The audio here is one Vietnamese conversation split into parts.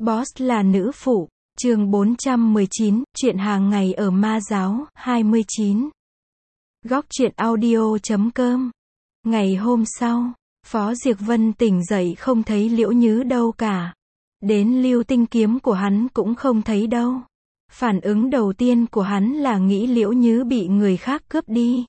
Boss là nữ phụ, chương 419, chuyện hàng ngày ở Ma giáo, 29. Góc truyện audio.com. Ngày hôm sau, Phó Diệc Vân tỉnh dậy không thấy Liễu Nhứ đâu cả. Đến lưu tinh kiếm của hắn cũng không thấy đâu. Phản ứng đầu tiên của hắn là nghĩ Liễu Nhứ bị người khác cướp đi.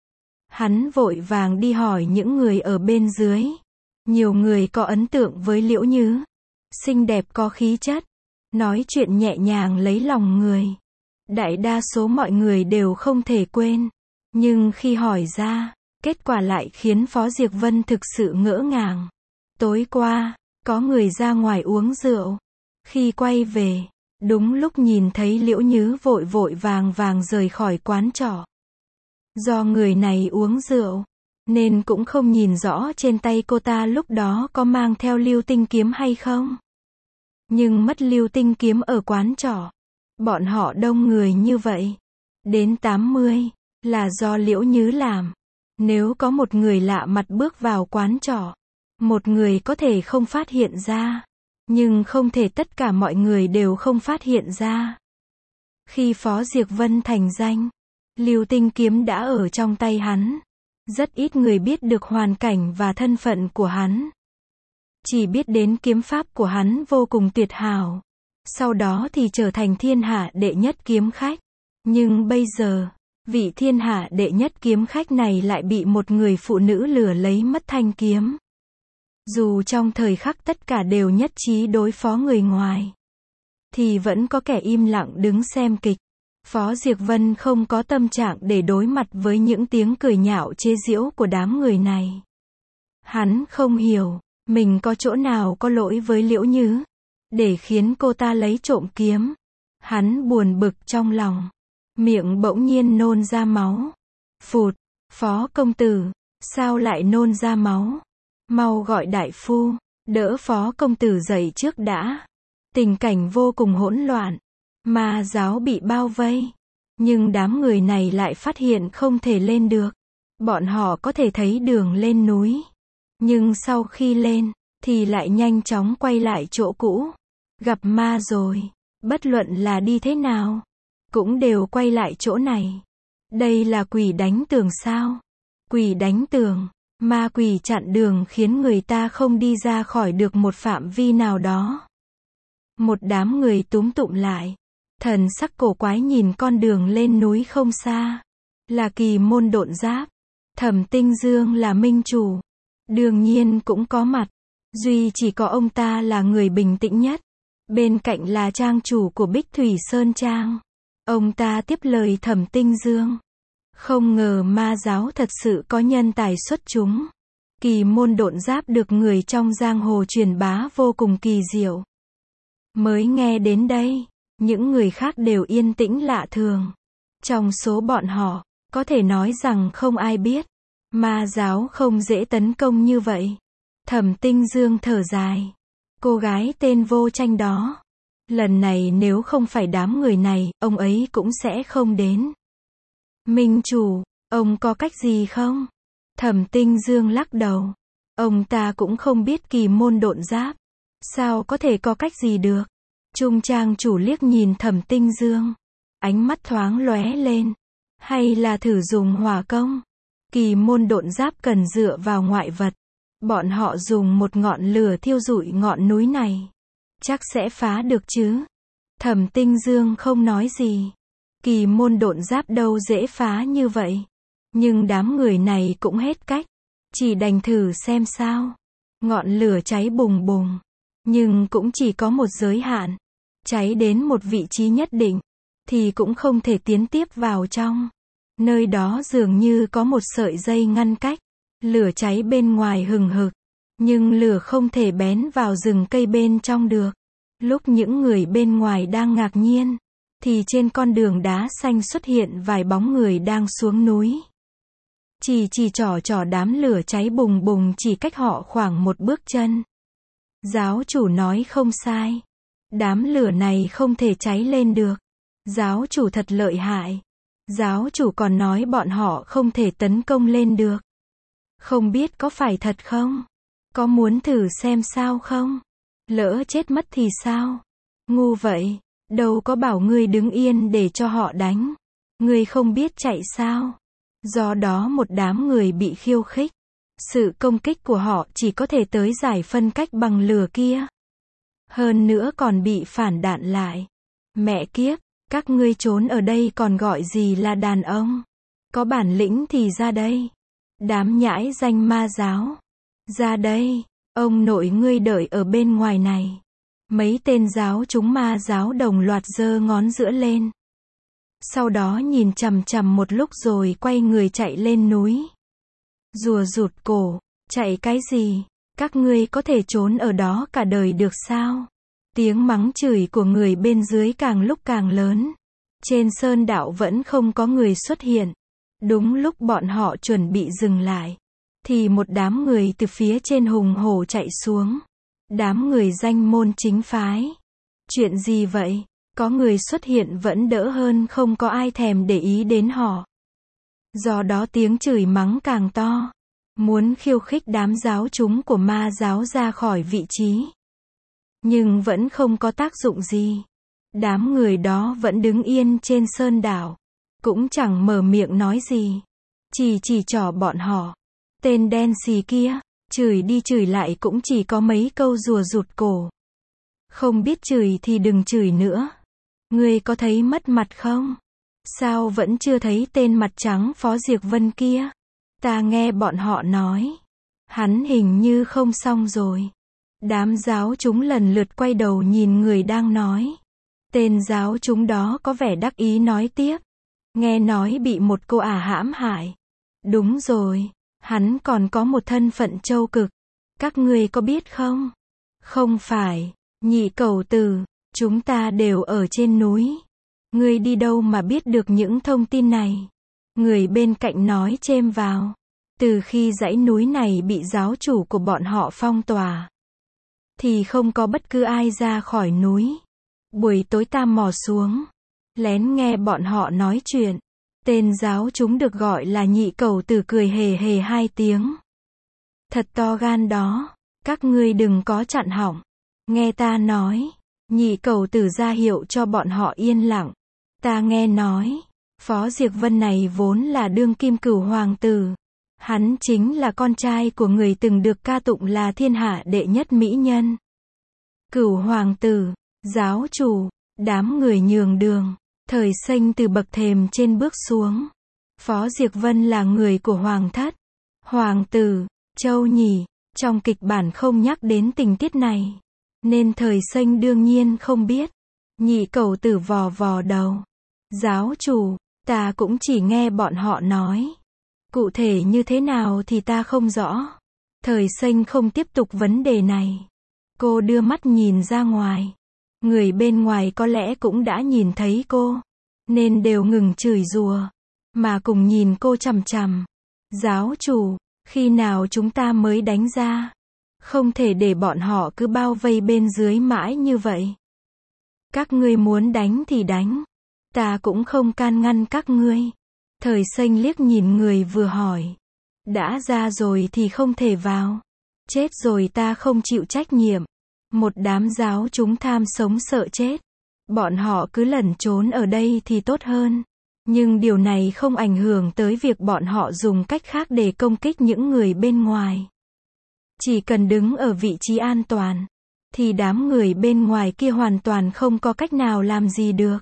Hắn vội vàng đi hỏi những người ở bên dưới. Nhiều người có ấn tượng với Liễu Nhứ. Xinh đẹp có khí chất, nói chuyện nhẹ nhàng lấy lòng người. Đại đa số mọi người đều không thể quên. Nhưng khi hỏi ra, kết quả lại khiến Phó Diệc Vân thực sự ngỡ ngàng. Tối qua, có người ra ngoài uống rượu. Khi quay về, đúng lúc nhìn thấy Liễu Nhứ vội vội vàng vàng rời khỏi quán trọ. Do người này uống rượu, nên cũng không nhìn rõ trên tay cô ta lúc đó có mang theo lưu tinh kiếm hay không. Nhưng mất lưu tinh kiếm ở quán trọ. Bọn họ đông người như vậy. Đến 80, là do Liễu Nhứ làm. Nếu có một người lạ mặt bước vào quán trọ, một người có thể không phát hiện ra. Nhưng không thể tất cả mọi người đều không phát hiện ra. Khi Phó Diệc Vân thành danh, lưu tinh kiếm đã ở trong tay hắn. Rất ít người biết được hoàn cảnh và thân phận của hắn. Chỉ biết đến kiếm pháp của hắn vô cùng tuyệt hảo. Sau đó thì trở thành thiên hạ đệ nhất kiếm khách. Nhưng bây giờ, vị thiên hạ đệ nhất kiếm khách này lại bị một người phụ nữ lừa lấy mất thanh kiếm. Dù trong thời khắc tất cả đều nhất trí đối phó người ngoài, thì vẫn có kẻ im lặng đứng xem kịch. Phó Diệc Vân không có tâm trạng để đối mặt với những tiếng cười nhạo chế giễu của đám người này. Hắn không hiểu, mình có chỗ nào có lỗi với Liễu Nhứ, để khiến cô ta lấy trộm kiếm. Hắn buồn bực trong lòng, miệng bỗng nhiên nôn ra máu. Phụt, Phó công tử, sao lại nôn ra máu? Mau gọi đại phu, đỡ Phó công tử dậy trước đã. Tình cảnh vô cùng hỗn loạn. Ma giáo bị bao vây. Nhưng đám người này lại phát hiện không thể lên được. Bọn họ có thể thấy đường lên núi. Nhưng sau khi lên, thì lại nhanh chóng quay lại chỗ cũ. Gặp ma rồi, bất luận là đi thế nào, cũng đều quay lại chỗ này. Đây là quỷ đánh tường sao? Quỷ đánh tường, ma quỷ chặn đường khiến người ta không đi ra khỏi được một phạm vi nào đó. Một đám người túm tụm lại. Thần sắc cổ quái nhìn con đường lên núi không xa. Là Kỳ Môn Độn Giáp. Thẩm Tinh Dương là minh chủ. Đương nhiên cũng có mặt. Duy chỉ có ông ta là người bình tĩnh nhất. Bên cạnh là trang chủ của Bích Thủy Sơn Trang. Ông ta tiếp lời Thẩm Tinh Dương. Không ngờ ma giáo thật sự có nhân tài xuất chúng. Kỳ Môn Độn Giáp được người trong giang hồ truyền bá vô cùng kỳ diệu. Mới nghe đến đây, những người khác đều yên tĩnh lạ thường. Trong số bọn họ, có thể nói rằng không ai biết. Ma giáo không dễ tấn công như vậy. Thẩm Tinh Dương thở dài. Cô gái tên Vô Tranh đó. Lần này nếu không phải đám người này, ông ấy cũng sẽ không đến. Minh chủ, ông có cách gì không? Thẩm Tinh Dương lắc đầu. Ông ta cũng không biết Kỳ Môn Độn Giáp. Sao có thể có cách gì được? Trung trang chủ liếc nhìn Thẩm Tinh Dương. Ánh mắt thoáng lóe lên. Hay là thử dùng hỏa công? Kỳ Môn Độn Giáp cần dựa vào ngoại vật. Bọn họ dùng một ngọn lửa thiêu rụi ngọn núi này. Chắc sẽ phá được chứ? Thẩm Tinh Dương không nói gì. Kỳ Môn Độn Giáp đâu dễ phá như vậy. Nhưng đám người này cũng hết cách. Chỉ đành thử xem sao. Ngọn lửa cháy bùng bùng. Nhưng cũng chỉ có một giới hạn. Cháy đến một vị trí nhất định, thì cũng không thể tiến tiếp vào trong. Nơi đó dường như có một sợi dây ngăn cách. Lửa cháy bên ngoài hừng hực, nhưng lửa không thể bén vào rừng cây bên trong được. Lúc những người bên ngoài đang ngạc nhiên, thì trên con đường đá xanh xuất hiện vài bóng người đang xuống núi. Chỉ trỏ đám lửa cháy bùng bùng chỉ cách họ khoảng một bước chân. Giáo chủ nói không sai. Đám lửa này không thể cháy lên được. Giáo chủ thật lợi hại. Giáo chủ còn nói bọn họ không thể tấn công lên được. Không biết có phải thật không? Có muốn thử xem sao không? Lỡ chết mất thì sao? Ngu vậy, đâu có bảo ngươi đứng yên để cho họ đánh. Ngươi không biết chạy sao? Do đó một đám người bị khiêu khích. Sự công kích của họ chỉ có thể tới giải phân cách bằng lửa kia. Hơn nữa còn bị phản đạn lại. Mẹ kiếp, các ngươi trốn ở đây còn gọi gì là đàn ông? Có bản lĩnh thì ra đây. Đám nhãi danh ma giáo. Ra đây, ông nội ngươi đợi ở bên ngoài này. Mấy tên giáo chúng ma giáo đồng loạt giơ ngón giữa lên. Sau đó nhìn chằm chằm một lúc rồi quay người chạy lên núi. Rùa rụt cổ, chạy cái gì? Các ngươi có thể trốn ở đó cả đời được sao? Tiếng mắng chửi của người bên dưới càng lúc càng lớn. Trên sơn đạo vẫn không có người xuất hiện. Đúng lúc bọn họ chuẩn bị dừng lại, thì một đám người từ phía trên hùng hổ chạy xuống. Đám người danh môn chính phái. Chuyện gì vậy? Có người xuất hiện vẫn đỡ hơn không có ai thèm để ý đến họ. Do đó tiếng chửi mắng càng to. Muốn khiêu khích đám giáo chúng của ma giáo ra khỏi vị trí. Nhưng vẫn không có tác dụng gì. Đám người đó vẫn đứng yên trên sơn đảo. Cũng chẳng mở miệng nói gì. Chỉ trỏ bọn họ. Tên đen xì kia, chửi đi chửi lại cũng chỉ có mấy câu rùa rụt cổ. Không biết chửi thì đừng chửi nữa. Ngươi có thấy mất mặt không? Sao vẫn chưa thấy tên mặt trắng Phó Diệc Vân kia? Ta nghe bọn họ nói. Hắn hình như không xong rồi. Đám giáo chúng lần lượt quay đầu nhìn người đang nói. Tên giáo chúng đó có vẻ đắc ý nói tiếp. Nghe nói bị một cô ả hãm hại. Đúng rồi, hắn còn có một thân phận châu cực. Các ngươi có biết không? Không phải, nhị cẩu tử, chúng ta đều ở trên núi. Ngươi đi đâu mà biết được những thông tin này? Người bên cạnh nói chêm vào. Từ khi dãy núi này bị giáo chủ của bọn họ phong tỏa, thì không có bất cứ ai ra khỏi núi. Buổi tối ta mò xuống, lén nghe bọn họ nói chuyện. Tên giáo chúng được gọi là nhị cẩu tử cười hề hề 2 tiếng. Thật to gan đó, các ngươi đừng có chặn họng. Nghe ta nói, nhị cẩu tử ra hiệu cho bọn họ yên lặng. Ta nghe nói, Phó Diệc Vân này vốn là đương kim cửu hoàng tử. Hắn chính là con trai của người từng được ca tụng là thiên hạ đệ nhất mỹ nhân. Cửu hoàng tử, giáo chủ, đám người nhường đường. Thời Xanh từ bậc thềm trên bước xuống. Phó Diệc Vân là người của hoàng thất. Hoàng tử, Châu nhỉ, trong kịch bản không nhắc đến tình tiết này. Nên Thời Xanh đương nhiên không biết. Nhị cẩu tử vò vò đầu. Giáo chủ, ta cũng chỉ nghe bọn họ nói. Cụ thể như thế nào thì ta không rõ. Thời Xanh không tiếp tục vấn đề này. Cô đưa mắt nhìn ra ngoài. Người bên ngoài có lẽ cũng đã nhìn thấy cô, nên đều ngừng chửi rủa, mà cùng nhìn cô chằm chằm. Giáo chủ, khi nào chúng ta mới đánh ra? Không thể để bọn họ cứ bao vây bên dưới mãi như vậy. Các ngươi muốn đánh thì đánh. Ta cũng không can ngăn các ngươi. Thời Xanh liếc nhìn người vừa hỏi. Đã ra rồi thì không thể vào. Chết rồi ta không chịu trách nhiệm. Một đám giáo chúng tham sống sợ chết. Bọn họ cứ lẩn trốn ở đây thì tốt hơn. Nhưng điều này không ảnh hưởng tới việc bọn họ dùng cách khác để công kích những người bên ngoài. Chỉ cần đứng ở vị trí an toàn, thì đám người bên ngoài kia hoàn toàn không có cách nào làm gì được.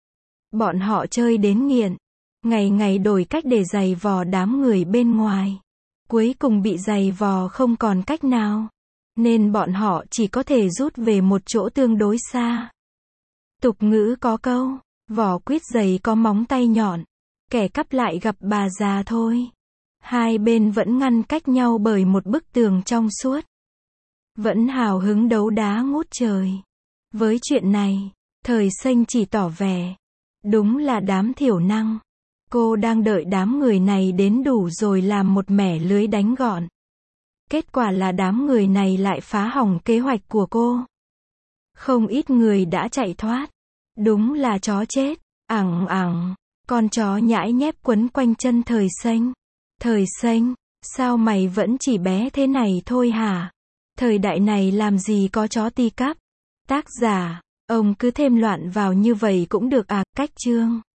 Bọn họ chơi đến nghiện. Ngày ngày đổi cách để giày vò đám người bên ngoài. Cuối cùng bị giày vò không còn cách nào. Nên bọn họ chỉ có thể rút về một chỗ tương đối xa. Tục ngữ có câu, vỏ quýt dày có móng tay nhọn. Kẻ cắp lại gặp bà già thôi. Hai bên vẫn ngăn cách nhau bởi một bức tường trong suốt. Vẫn hào hứng đấu đá ngút trời. Với chuyện này, Thời Xanh chỉ tỏ vẻ. Đúng là đám thiểu năng. Cô đang đợi đám người này đến đủ rồi làm một mẻ lưới đánh gọn. Kết quả là đám người này lại phá hỏng kế hoạch của cô. Không ít người đã chạy thoát. Đúng là chó chết. Ẳng ẳng. Con chó nhãi nhép quấn quanh chân Thời Xanh. Thời Xanh, sao mày vẫn chỉ bé thế này thôi hả? Thời đại này làm gì có chó ti cắp. Tác giả, ông cứ thêm loạn vào như vậy cũng được à, cách chương.